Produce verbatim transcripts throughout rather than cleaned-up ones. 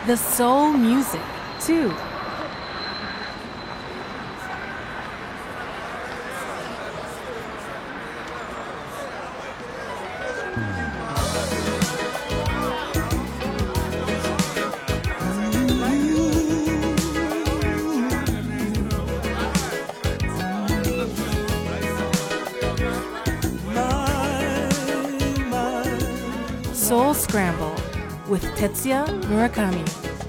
The soul music, too. Soul Scramble with Tetsuya Murakami.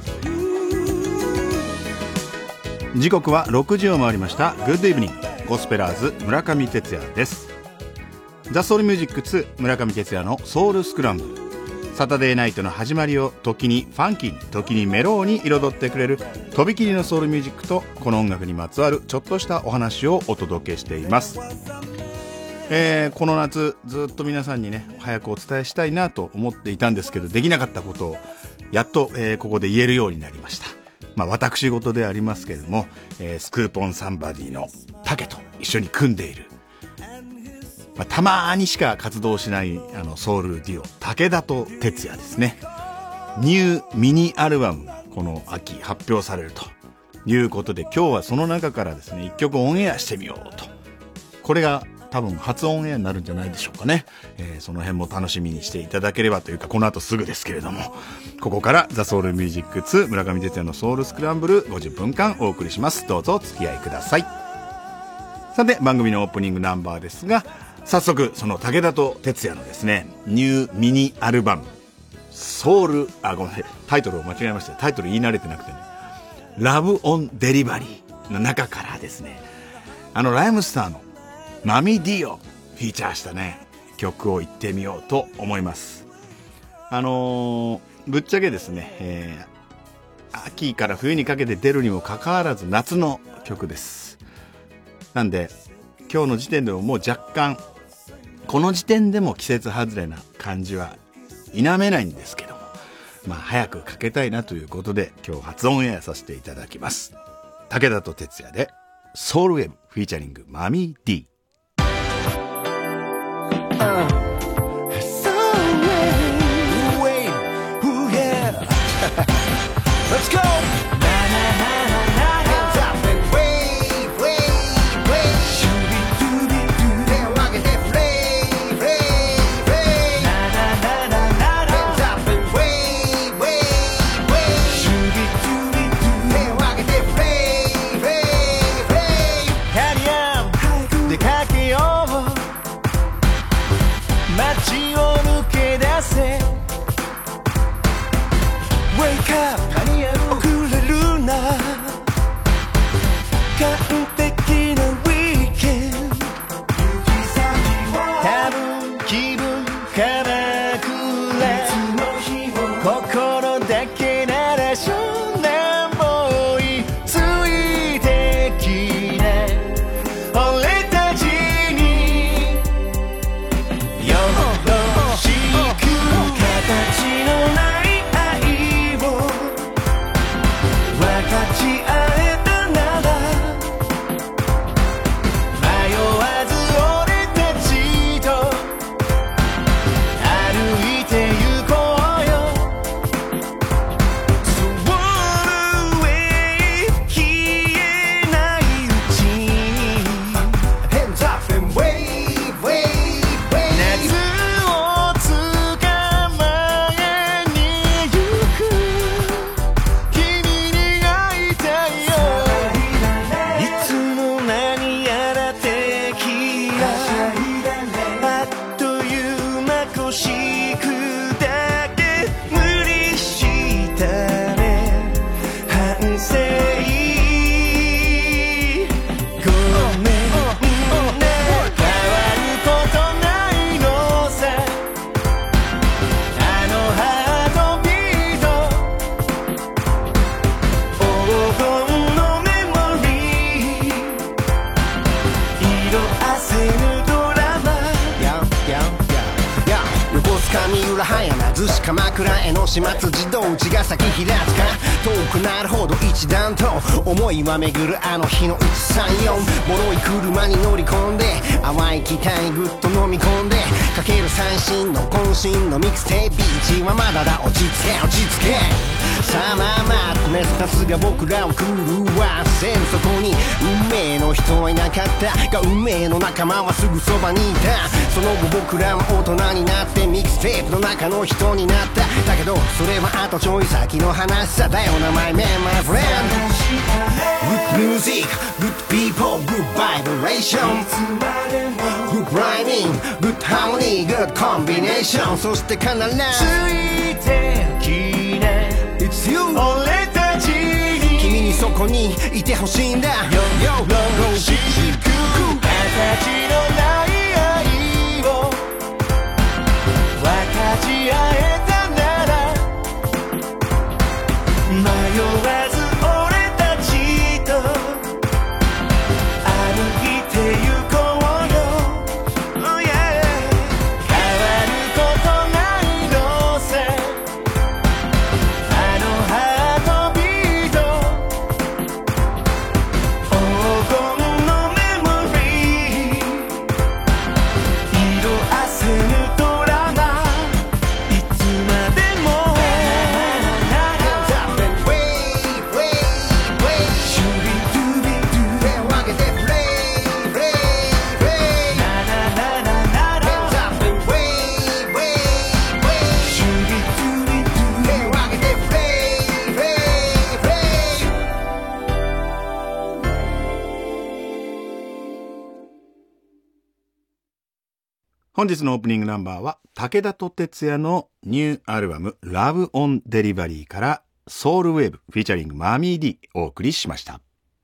時刻はろくじを回りました。グッドイブニング、ゴスペラーズ村上哲也です。ザ・ソウルミュージックツー村上哲也のソウルスクランブル。サタデーナイトの始まりを時にファンキーに時にメローに彩ってくれるとびきりのソウルミュージックとこの音楽にまつわるちょっとしたお話をお届けしています。えー、この夏ずっと皆さんにね早くお伝えしたいなと思っていたんですけど、できなかったことをやっと、えー、ここで言えるようになりました。まあ私事でありますけれども、えー、スクーポンサンバディのタケと一緒に組んでいる、まあ、たまにしか活動しないあのソウルデュオ武田と哲也ですね。ニューミニアルバムがこの秋発表されるということで、今日はその中からですね一曲オンエアしてみようと。これが多分初オンエアになるんじゃないでしょうかね。えー、その辺も楽しみにしていただければというか、この後すぐですけれども、ここからザ・ソウルミュージックツー村上哲也のソウルスクランブルごじゅっぷんかんお送りします。どうぞお付き合いください。さて番組のオープニングナンバーですが、早速その武田と哲也のですねニューミニアルバムソウル、あごめんなさい、タイトルを間違えました。タイトル言い慣れてなくてね、ラブオンデリバリーの中からですね、あのライムスターのマミディをフィーチャーしたね曲を言ってみようと思います。あのー、ぶっちゃけですね、えー、秋から冬にかけて出るにもかかわらず夏の曲です。なんで今日の時点でももう若干この時点でも季節外れな感じは否めないんですけども、まあ早くかけたいなということで今日初オンエアさせていただきます。武田と哲也でソウルウェブフィーチャリングマミディ。Uh, so wave, wave, ooh yeah. Let's go. Na na na na, hands up and wave, wave, wave. Shooby dooby doo, they rock it, they play, play, play. Na na na na na, hands up and wave, wave, wave. Shooby dooby doo, they rock it, they play, play, play. Hariam, de kake over.街を抜け出せ Wake up 遅れるな完璧なウィーケンド多分気分からくれ心だけなら少年ボーイついてきな俺たちによろしく形のない愛を分かち合えたなら迷わず俺たちと歩いてゆこうよ Soul Wave 消えないうちに Hands up and wave, wave, wave 夏を捕まえに行く君に会いたいよいつの間にやら敵があっという間腰砕け無理したね反省ごめんね変わることないのさあのハートビート黄金のメモリー色あせぬドラマ横須賀三浦早な逗子鎌倉江ノ島辻堂内ヶ崎平塚遠くなるほど一段と思いは巡るあの日のいちさんよんボロい車に乗り込んで淡い期待にぐっと飲み込んでかける最新の渾身のミックステープビーチはまだだ落ち着け落ち着けさままとねさすが僕らを狂わせるそこに運命の人はいなかったが運命の仲間はすぐそばにいたその後僕らは大人になってミックステープの中の人になっただけどそれはあとちょい先の話さだよな My man my friend Good music Good people Good vibration Good rhyming Good harmony Good combination そして必ずついてきな It's you 俺たちに君にそこにいてほしいんだ Yo yo yo しく形のない愛を分かち合えたなら迷わず俺たちと歩いてゆこうよ、oh yeah、変わることないのさあのハートビート黄金のメモリー色あせぬドラマいつまでも本日のオープニングナンバーは武田と哲也のニューアルバム Love on Delivery からソウルウェーブフィーチャリングマミー D をお送りしました。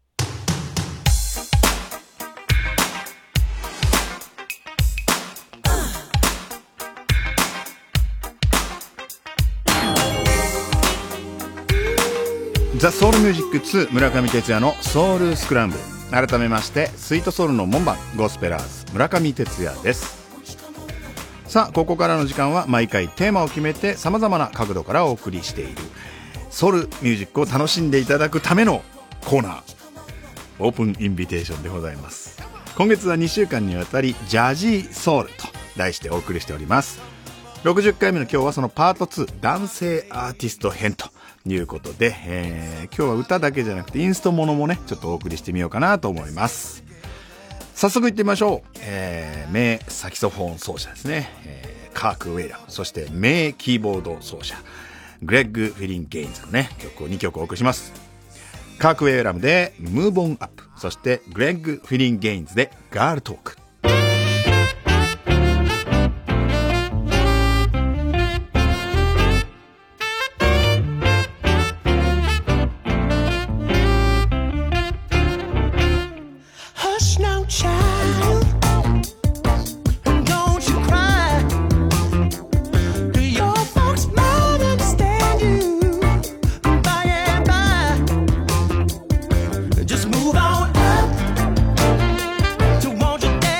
ザ・ソウルミュージックツー村上哲也のソウルスクランブル。改めましてスイートソウルの門番ゴスペラーズ村上哲也です。さあここからの時間は毎回テーマを決めて様々な角度からお送りしているソウルミュージックを楽しんでいただくためのコーナーオープンインビテーションでございます。今月はにしゅうかんにわたりジャジーソウルと題してお送りしております。ろくじゅっかいめの今日はそのパートツー男性アーティスト編ということで、えー、今日は歌だけじゃなくてインストものもねちょっとお送りしてみようかなと思います。早速いってみましょう。えー、名サキソフォン奏者ですね、えー、カーク・ウェイラム、そして名キーボード奏者グレッグ・フィリン・ゲインズのね曲をにきょくお送りします。カーク・ウェイラムでムーブ・オン・アップ、そしてグレッグ・フィリン・ゲインズでガール・トーク。 Just move on up to want you there.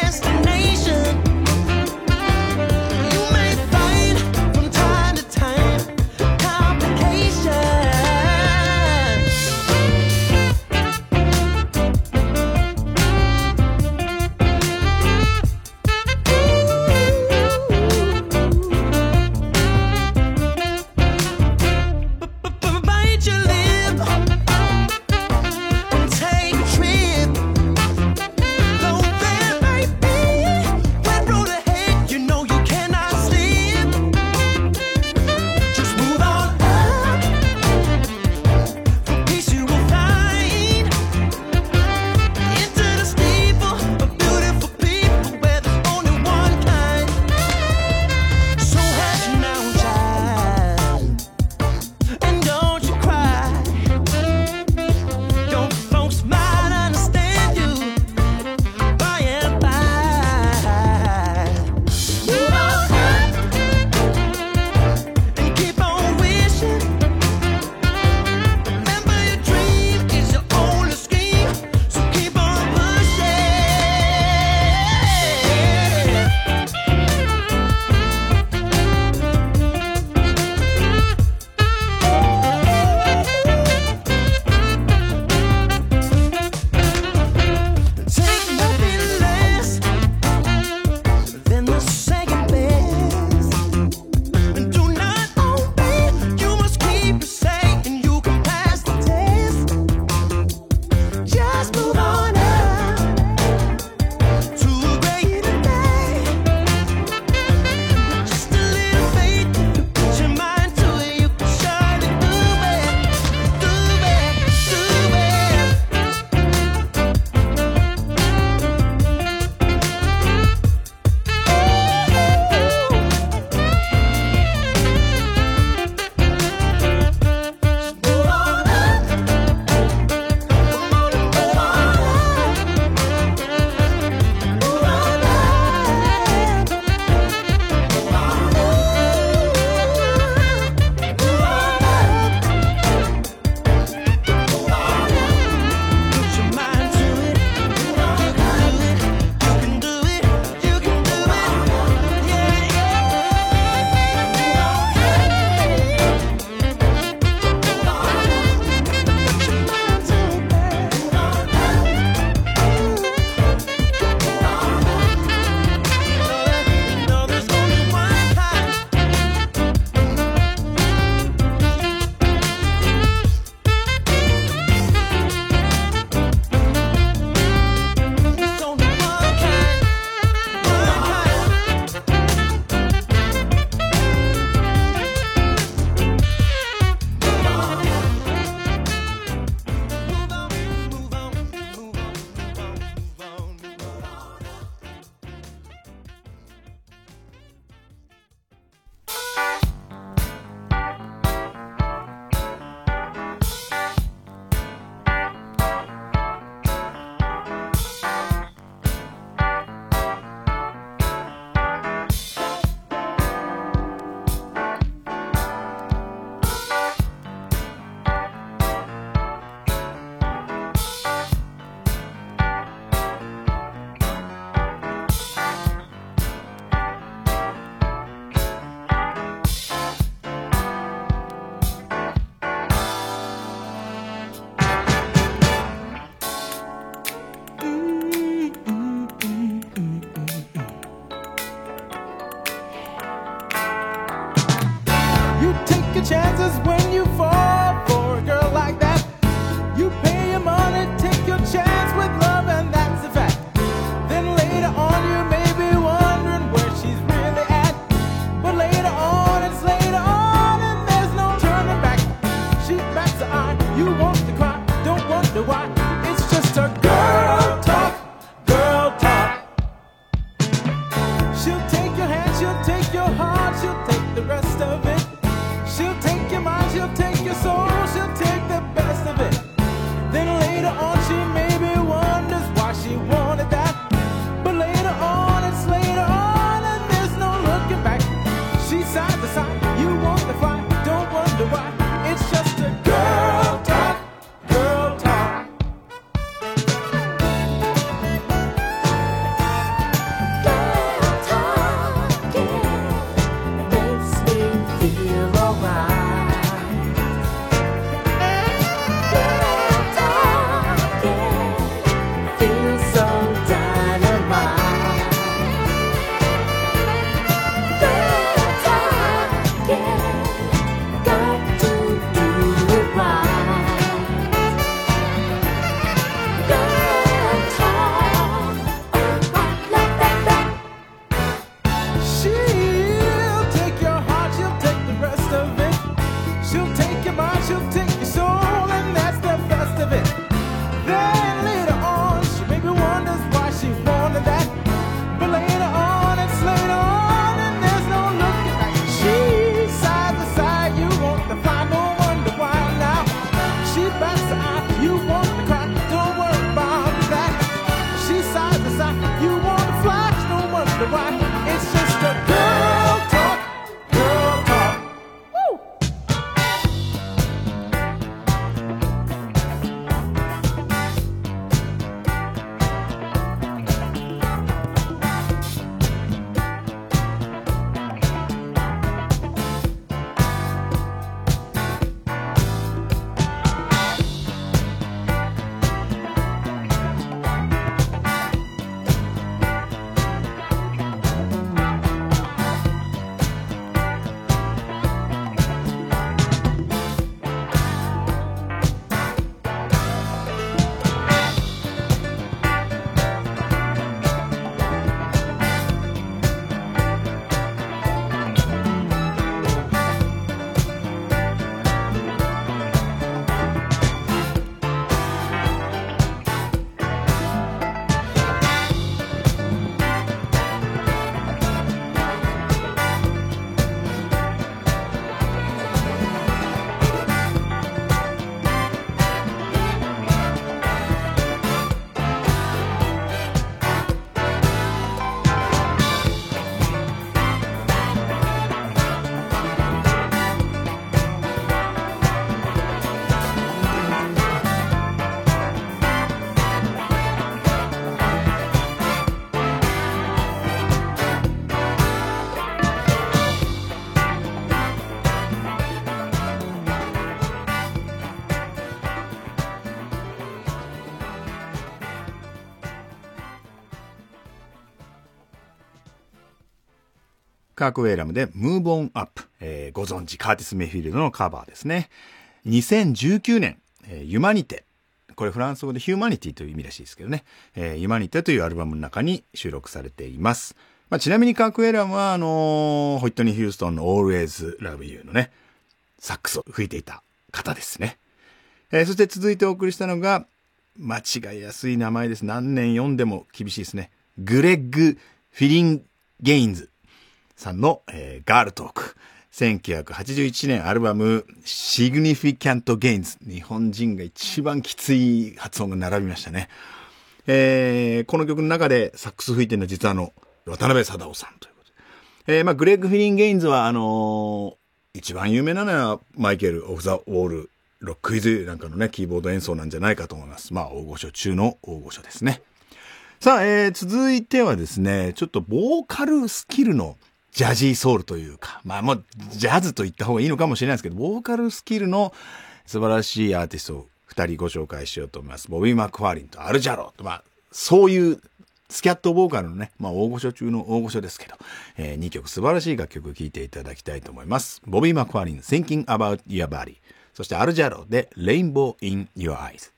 カーク・ウェイラムで Move On Up、えー、ご存知カーティス・メイフィールドのカバーですね。にせんじゅうきゅうねん、えー、ユマニテ、これフランス語でヒューマニティという意味らしいですけどね、えー、ユマニテというアルバムの中に収録されています。まあ、ちなみにカーク・ウェイラムはあのー、ホイットニー・ヒューストンの Always Love You のねサックスを吹いていた方ですね。えー、そして続いてお送りしたのが間違いやすい名前です。何年読んでも厳しいですね。グレッグ・フィリンゲインズさんの、えー、ガールトーク。せんきゅうひゃくはちじゅういちねんアルバム Significant Gains。日本人が一番きつい発音が並びましたね。えー、この曲の中でサックス吹いてるのは実はあの、渡辺貞夫さんということで。えー、まあ、グレッグ・フィリンゲインズはあのー、一番有名なのはマイケル・オフ・ザ・ウォール、ロックイズなんかのね、キーボード演奏なんじゃないかと思います。まあ、大御所中の大御所ですね。さあ、えー、続いてはですね、ちょっとボーカルスキルのジャジーソウルというか、まあもうジャズと言った方がいいのかもしれないですけど、ボーカルスキルの素晴らしいアーティストを二人ご紹介しようと思います。ボビー・マクファーリンとアルジャローと、まあ、そういうスキャットボーカルのね、まあ大御所中の大御所ですけど、えー、にきょく素晴らしい楽曲を聴いていただきたいと思います。ボビー・マクファーリン、Thinking About Your Body。そしてアルジャローで Rainbow in Your Eyes。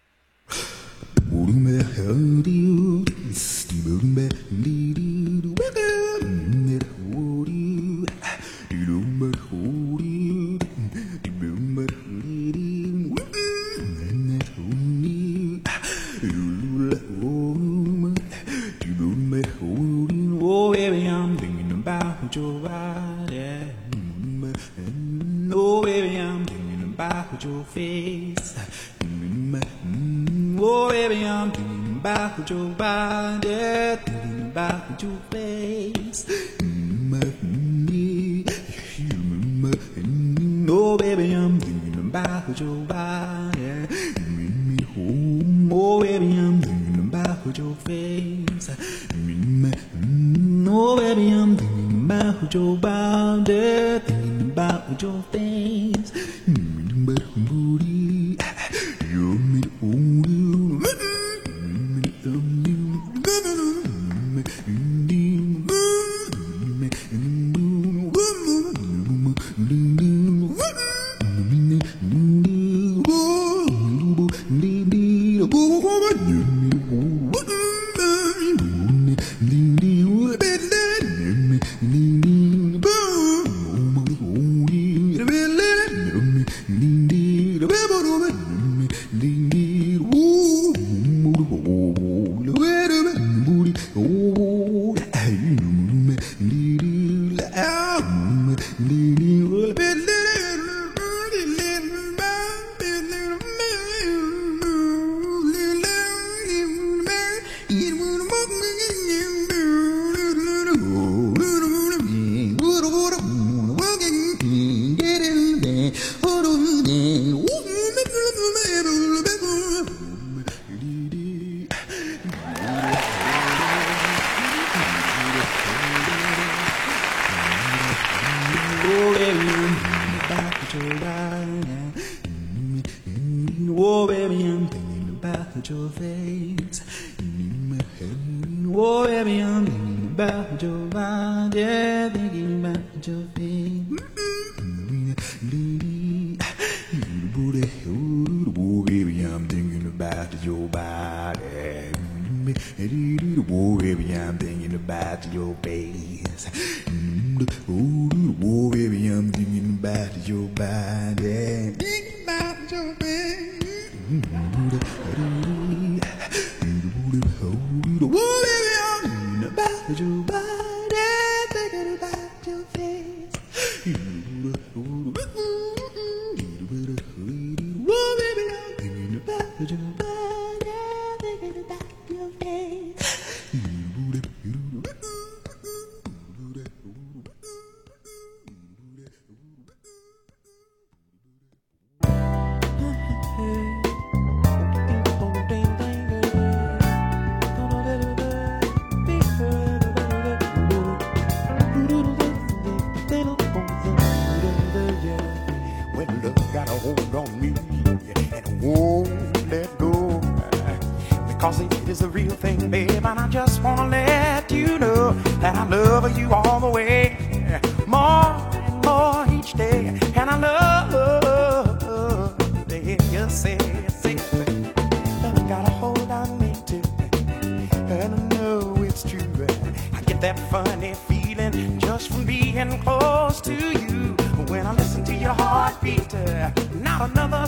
Your face, oh baby, I'm thinking about your body, thinking about your face. Oh baby, I'm thinking about your body. Oh baby, I'm thinking about your face. Oh baby, I'm thinking about your body, thinking about your face. Booty, you're me only. Oh baby, I'm thinking about your face. Oh baby, I'm thinking about your body, thinking about your face. Oh baby, I'm thinking about your body. Oh baby, I'm thinking about your face. Oh baby, I'm thinking about your body. Thinking about your face. Oh baby, I'm thinking about your body, thinking about your face. Oh baby, I'm thinking about your body, thinking about your face. Cause it is the real thing, babe, and I just wanna let you know that I love you all the way.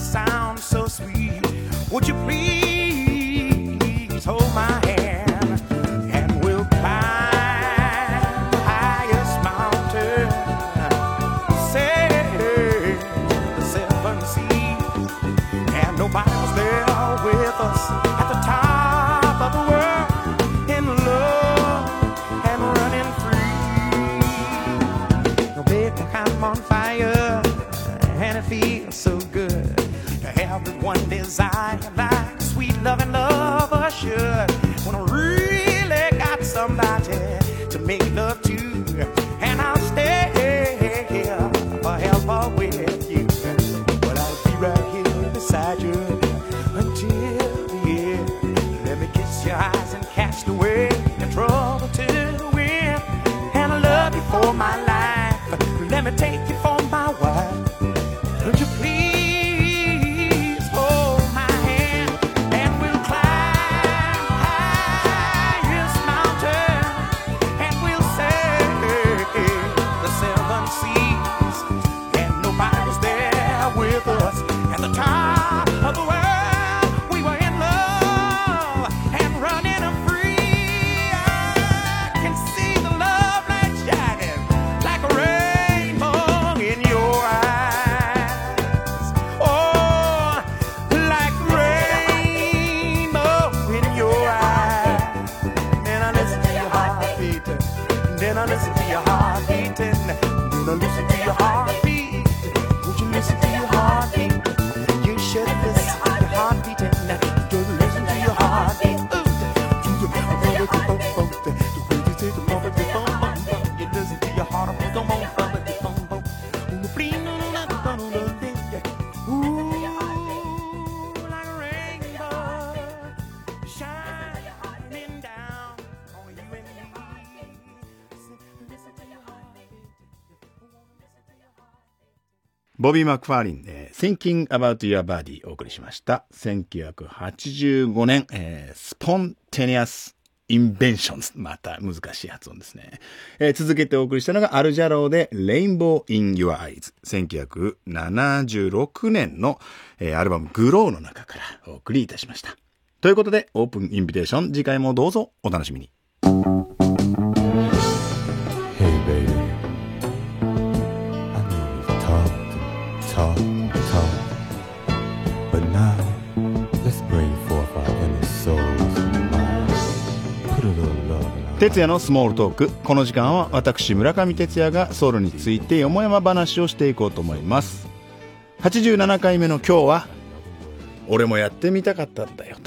sound so sweet. Would you please hold my hand and we'll climb the highest mountain, sail the seven seas, and nobody was there with us at the top of the world, in love and running free. No big I'm on fire, and it feels so good to have the one desire like sweet loving lover should. When I really got somebody to make love to, and I'll stay here forever with you. But I'll be right here beside you until the end. Let me kiss your eyes and catch the wave and trouble to the wind. And I love you for my life. Let me take you for my wife. Would you please hold my hand and we'll climb the highest mountain, and we'll sail the seven seas, and nobody's there with us at the top of the world. We were in love and running free. I can see the love light shining like a rainbow in your eyes. Oh, like rainbow in your eyes. Then I listen to your heartbeat. Then I listen to your heartbeat. Then I listen to your heartbeat. Would you listen to your heartbeat? You should listen to your heartbeat. And you listen to your heartbeat. Ooh. You listen to your heartbeat. Come on, ボビー・マクファーリンで Thinking About Your Body お送りしました。せんきゅうひゃくはちじゅうごねん、えー、Spontaneous Inventions、 また難しい発音ですね、えー、続けてお送りしたのがアルジャローで Rainbow in Your Eyes、 せんきゅうひゃくななじゅうろくねんの、えー、アルバム Glow の中からお送りいたしました。ということでオープンインビテーション、次回もどうぞお楽しみに。 Talk, talk, but now let's bring forth our inner souls and minds. Put a little love in our 哲也のスモールトーク。この時間は私村上哲也がソウルについてよもやま話をしていこうと思います。はちじゅうななかいめの今日は俺もやってみたかったんだよと、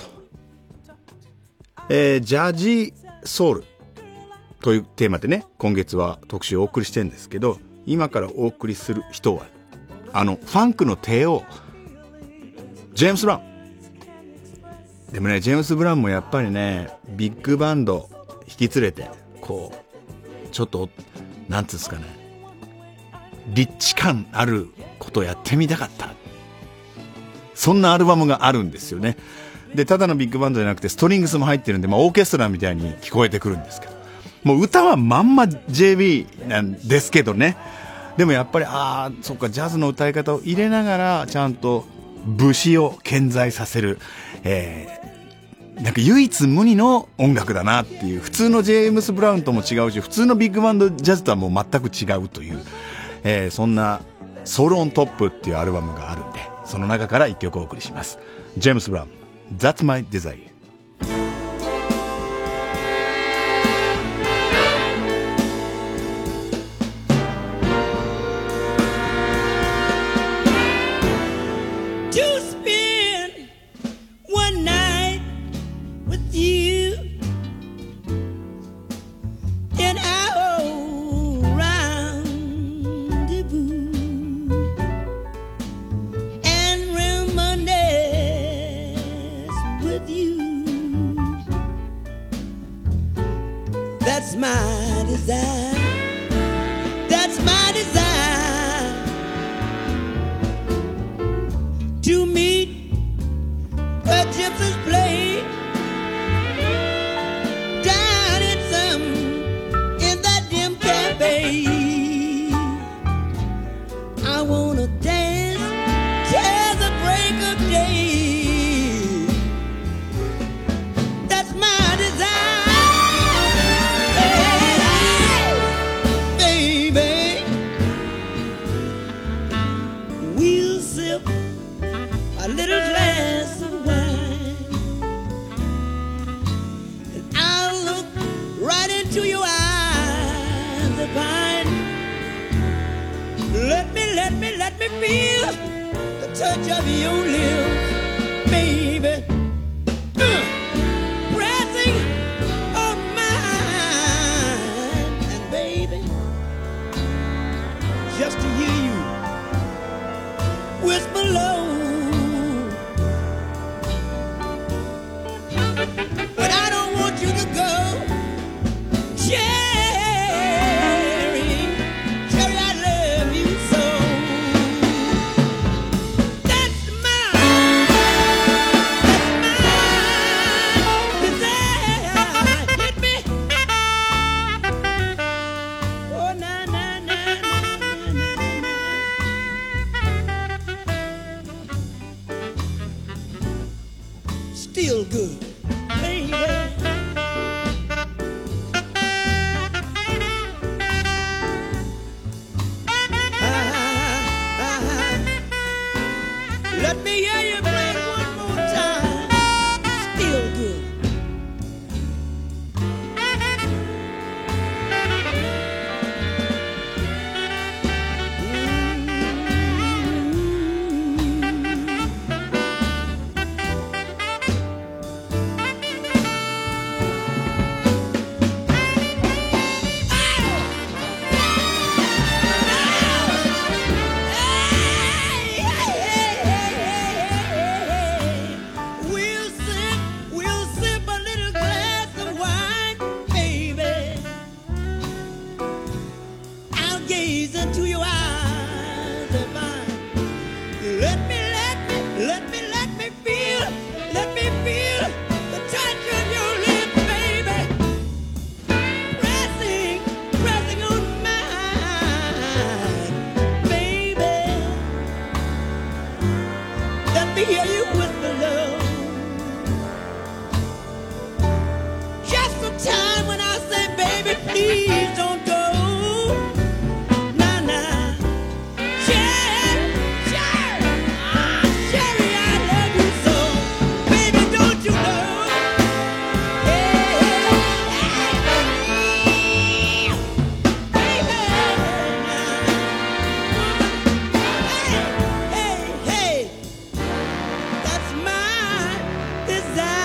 えー、ジャジソウルというテーマでね、今月は特集をお送りしてるんですけど、今からお送りする人はあのファンクの帝王ジェームス・ブラウンでもね、ジェームス・ブラウンもやっぱりねビッグバンド引き連れてこうちょっとなんつうんですかね、リッチ感あることをやってみたかった、そんなアルバムがあるんですよね。でただのビッグバンドじゃなくてストリングスも入ってるんで、まあ、オーケストラみたいに聞こえてくるんですけど、もう歌はまんま ジェービー なんですけどね。でもやっぱりああそっか、ジャズの歌い方を入れながらちゃんと節を健在させる、えー、なんか唯一無二の音楽だなっていう、普通のジェームス・ブラウンとも違うし、普通のビッグバンドジャズとはもう全く違うという、えー、そんなソウルオントップっていうアルバムがあるんで、その中から一曲お送りします。ジェームス・ブラウン That's My Desire.That's my desire. That's my desire to meet a gypsy's play down in some in that dim cafe. I wanna dance till the break sip a little glass of wine, and I'll look right into your eyes divine. Let me, let me, let me feel the touch of your lips, baby, uh, pressing on mine. And baby, just to hear you whisper low, but I don't want you to go. Cherry, Cherry, I love you so. That's mine, that's mine desire. Hit me. Oh, na na na na na na. Still good, baby. Let me hear you play it one more time. Still good. We'll sip, we'll sip a little glass of wine, baby. I'll gaze into your eyes of mine. Let me, let me, let me, let me feel, let me feel the touch of your lips, baby. Pressing, pressing on mine, baby. Let me hear you whisper love. Just the time when I say, baby, please don't go. Nah, nah. Cherry, Cherry, ah, Cherry, I love you so. Baby, don't you know? Hey, hey, baby. Hey, hey, that's my desire.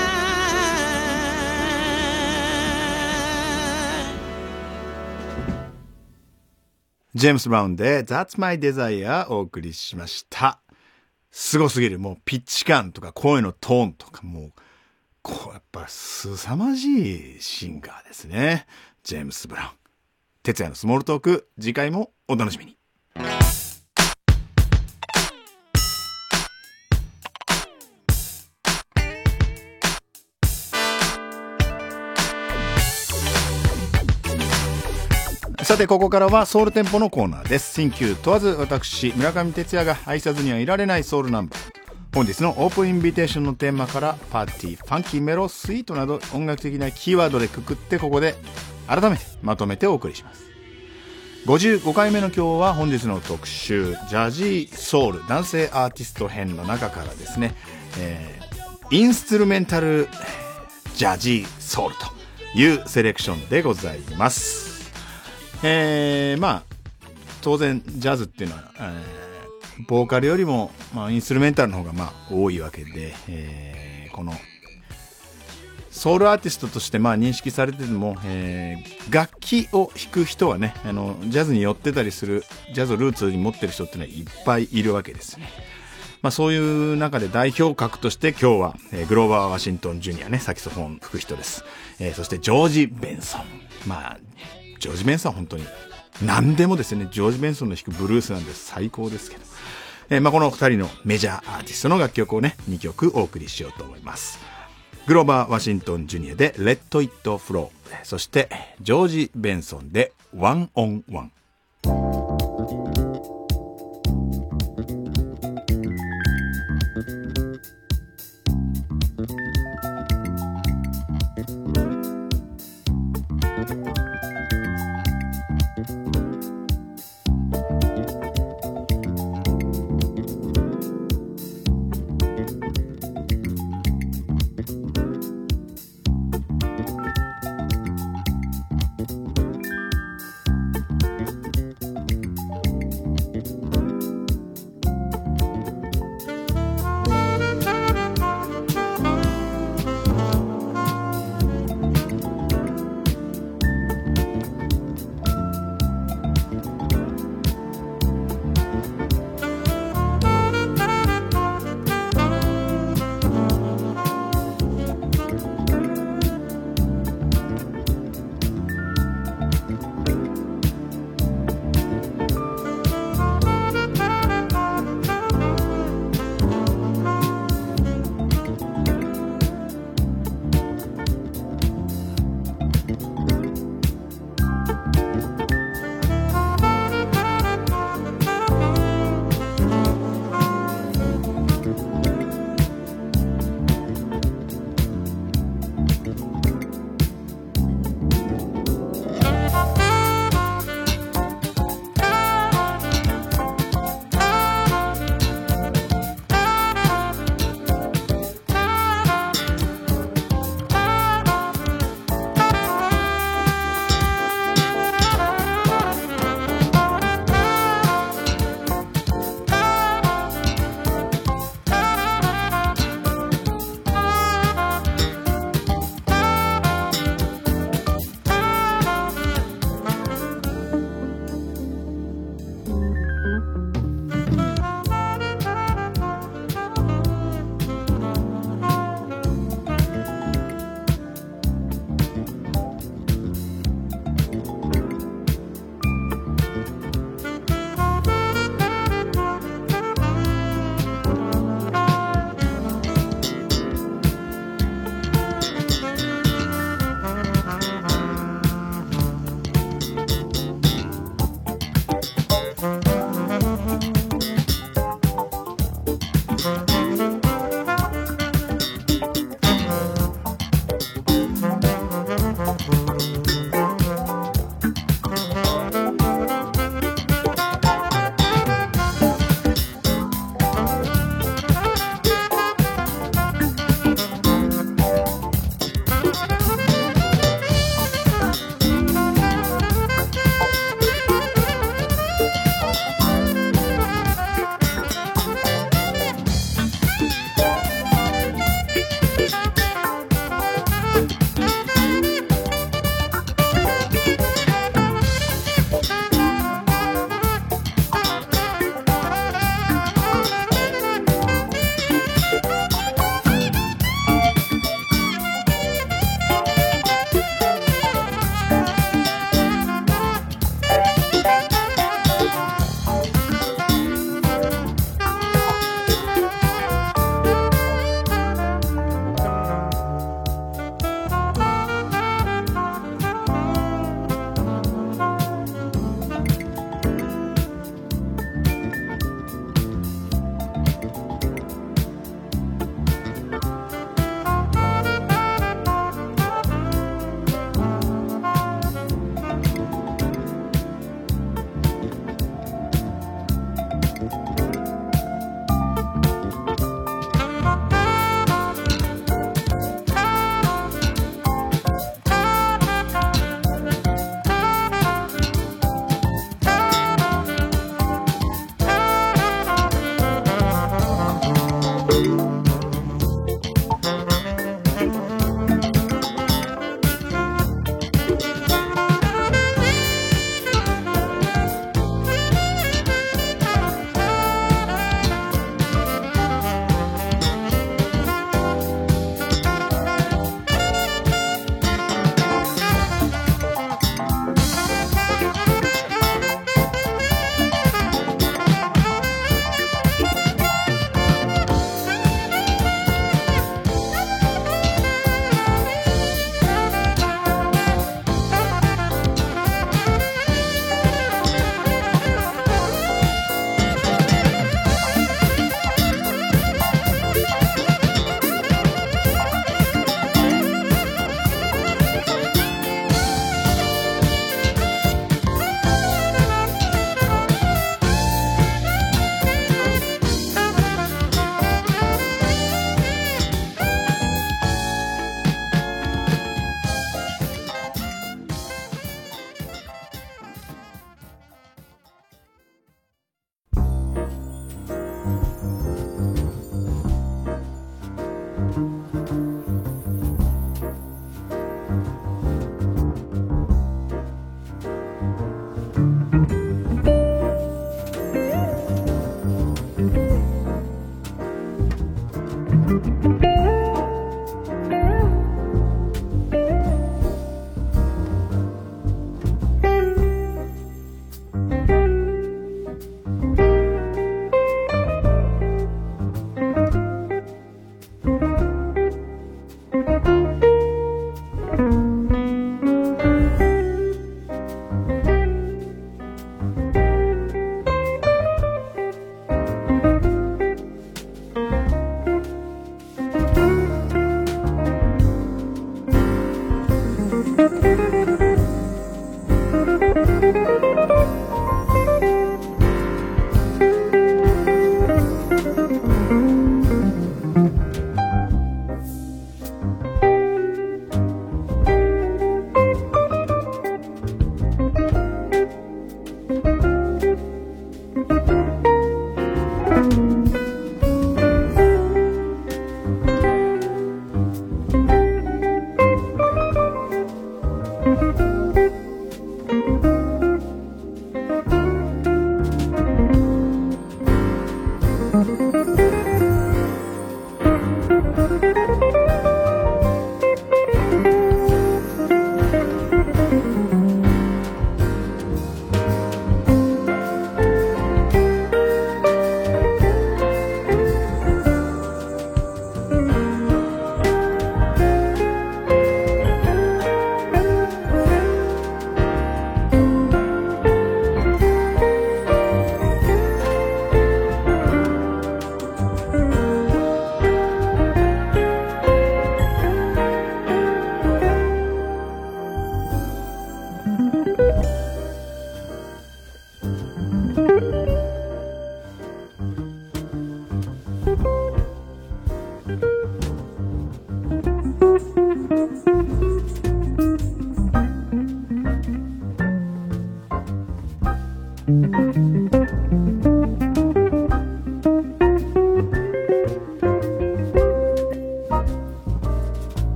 ジェームス・ブラウンで That's My Desire お送りしました。すごすぎる。もうピッチ感とか声のトーンとかもう、こうやっぱ凄まじいシンガーですね。ジェームス・ブラウン。哲也のスモールトーク、次回もお楽しみに。さてここからはソウルテンポのコーナーです。新旧問わず私村上哲也が愛さずにはいられないソウルナンバー。本日のオープンインビテーションのテーマからパーティー、ファンキー、メロ、スイートなど音楽的なキーワードでくくってここで改めてまとめてお送りします。ごじゅうごかいめの今日は本日の特集ジャジーソウル男性アーティスト編の中からですね、えー、インストゥルメンタルジャジーソウルというセレクションでございます。えー、まあ当然ジャズっていうのは、えー、ボーカルよりも、まあ、インストゥルメンタルの方がまあ多いわけで、えー、このソウルアーティストとしてまあ認識されてても、えー、楽器を弾く人はね、あのジャズに寄ってたりする、ジャズをルーツに持ってる人っていうのはいっぱいいるわけですね。まあ、そういう中で代表格として今日は、えー、グローバー・ワシントン・ジュニアね、サキソフォン吹く人です。えー、そしてジョージ・ベンソン。まあジョージ・ベンソンは本当に何でもですね、ジョージ・ベンソンの弾くブルースなんで最高ですけど、えー、まあこの二人のメジャーアーティストの楽曲をねにきょくお送りしようと思います。グローバー・ワシントン・ジュニアで Let It Flow、 そしてジョージ・ベンソンで One on One。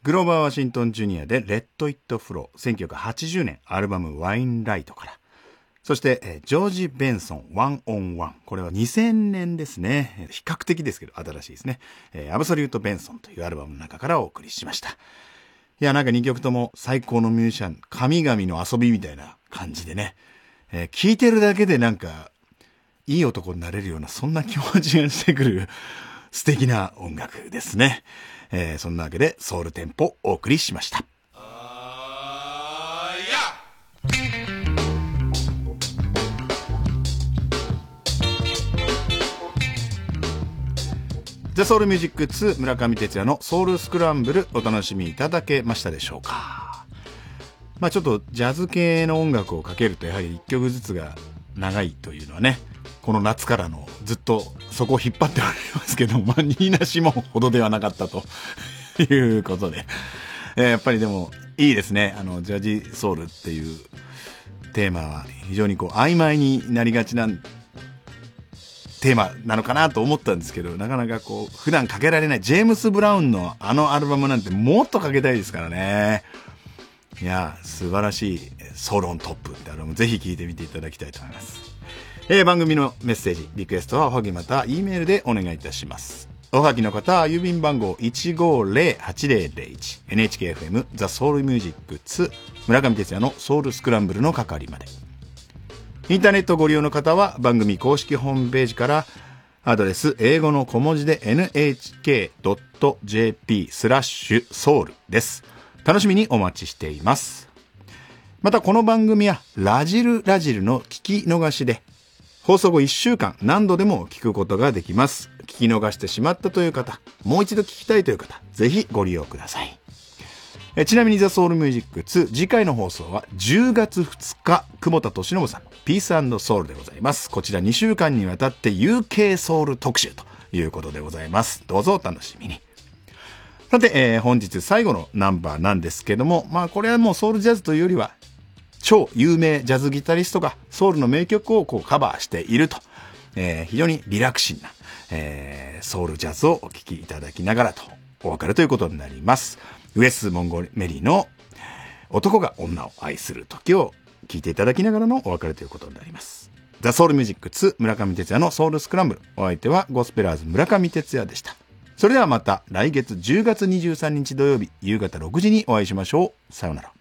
グローバー・ワシントン・ジュニアでレッド・イット・フロー、せんきゅうひゃくはちじゅうねんアルバムワインライトから。そして、えー、ジョージ・ベンソン、ワン・オン・ワン。これはにせんねんですね。比較的ですけど新しいですね。えー、アブソリュート・ベンソンというアルバムの中からお送りしました。いや、なんかにきょくとも最高のミュージシャン、神々の遊びみたいな感じでね。えー、聴いてるだけでなんか、いい男になれるような、そんな気持ちがしてくる素敵な音楽ですね。えー、そんなわけでソウルテンポお送りしました。ザ・ソウルミュージックツー村上哲也のソウルスクランブルお楽しみいただけましたでしょうか。まあちょっとジャズ系の音楽をかけるとやはりいっきょくずつが長いというのはね、この夏からのずっとそこを引っ張っておりますけど、まあニーナ・シモンほどではなかったということで、えー、やっぱりでもいいですね。あのジャジソウルっていうテーマは非常にこう曖昧になりがちなテーマなのかなと思ったんですけど、なかなかこう普段かけられないジェームス・ブラウンのあのアルバムなんてもっとかけたいですからね。いや素晴らしいソウルオントップってアルバムぜひ聴いてみていただきたいと思います。えー、番組のメッセージリクエストはおはぎまた E メールでお願いいたします。おはぎの方は郵便番号 いちごーぜろはちぜろぜろいち エヌエイチケーエフエム ザ・ソウルミュージックツー村上哲也のソウルスクランブルの係まで。インターネットご利用の方は番組公式ホームページからアドレス英語の小文字で エヌエイチケードットジェーピー スラッシュソウルです。楽しみにお待ちしています。またこの番組はラジルラジルの聞き逃しで放送後いっしゅうかん何度でも聞くことができます。聞き逃してしまったという方、もう一度聞きたいという方、ぜひご利用ください。えちなみにザ・ソウルミュージックツー次回の放送はじゅうがつふつか久保田利伸さんのピース&ソウルでございます。こちらにしゅうかんにわたって ユーケー ソウル特集ということでございます。どうぞお楽しみに。さて、えー、本日最後のナンバーなんですけども、まあこれはもうソウルジャズというよりは超有名ジャズギタリストがソウルの名曲をこうカバーしていると、えー、非常にリラクシンな、えー、ソウルジャズをお聴きいただきながらとお別れということになります。ウエス・モンゴメリーの男が女を愛する時を聴いていただきながらのお別れということになります。ザ・ソウルミュージックツー村上哲也のソウルスクランブル。お相手はゴスペラーズ村上哲也でした。それではまた来月じゅうがつにじゅうさんにち土曜日夕方ろくじにお会いしましょう。さようなら。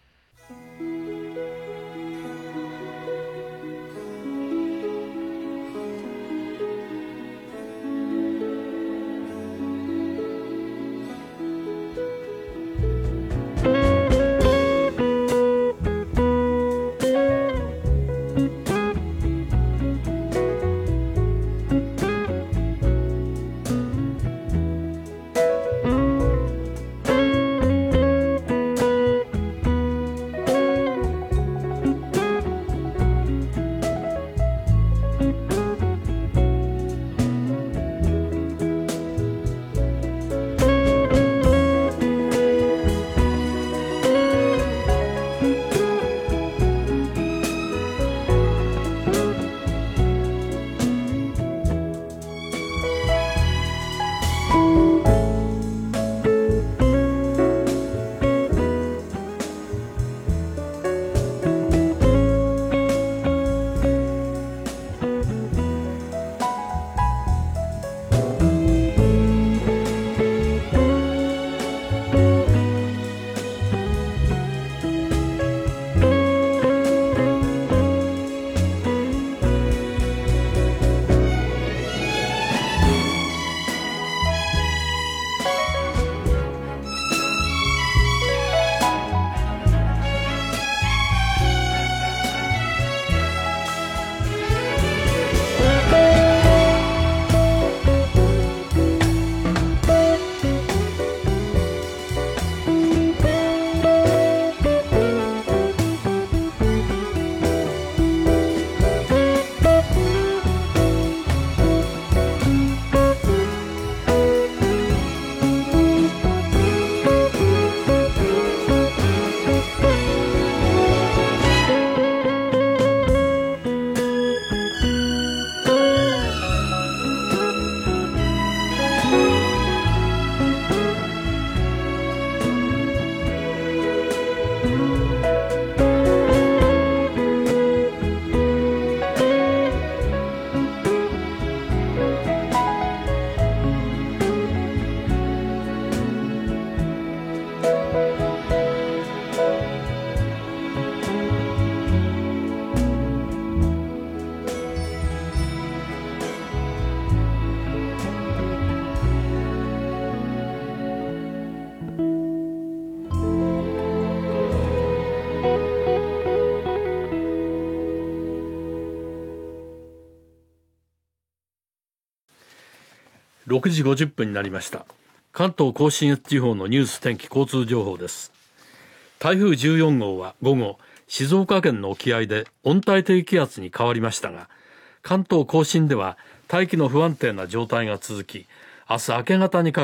ろくじごじゅっぷんになりました。関東甲信越地方のニュース、天気、交通情報です。台風じゅうよん号は午後、静岡県の沖合で温帯低気圧に変わりましたが、関東甲信では大気の不安定な状態が続き、明日明け方にかけ